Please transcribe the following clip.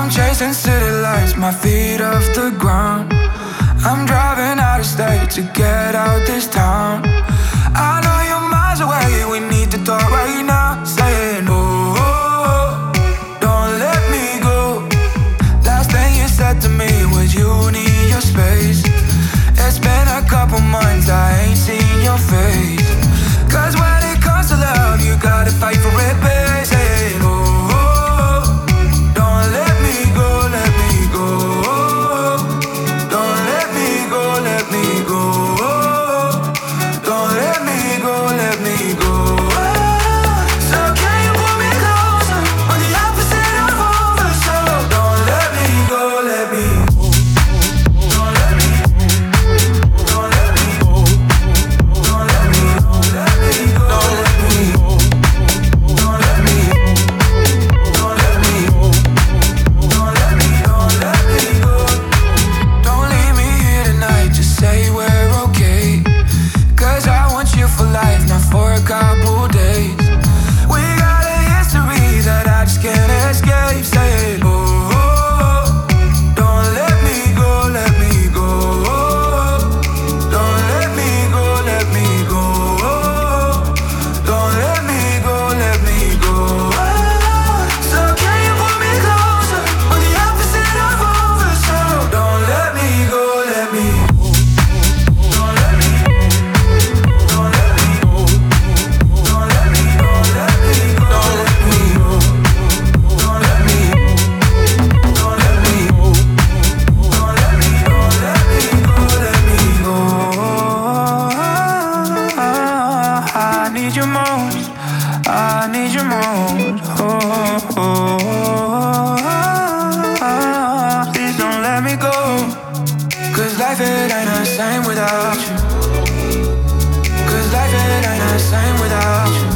chasing city lights, my feet off the ground. I'm driving out of state to get out this town. I know you're miles away, we need to talk right now. Saying, oh, don't let me go. Last thing you said to me was you need your space. It's been a couple months, I ain't seen your face. Cause when it comes to love, you gotta fight for it, babe. Saying, oh, don't let me go, let me go. Don't let me go, let me go. Don't let me go, let me go. So can you pull me closer on the opposite of over? So don't let me go, let me go. Don't let me go. Don't let me go. Don't let me go. Let me go. Don't let me go. Don't let me go. Don't let me go. Don't let me go. Don't let me go. Don't leave me here tonight, just say we're okay. Cause I want you for life, not for a couple days. We got a history that I just can't escape. Say, oh, don't let me go, let me go. Don't let me go, let me go. Don't let me go, let me go. So can you pull me closer on the opposite of over? So don't let me go, let me go. Don't let me go. Don't let me go. Don't let me go. Don't let me go. Don't let me go. Don't let me go. Don't let me go. Don't let me go. Let me go. Let me go. I need you most. I need you most. Please don't let me go. Cause life it ain't the same without you. Cause life it ain't the same without you.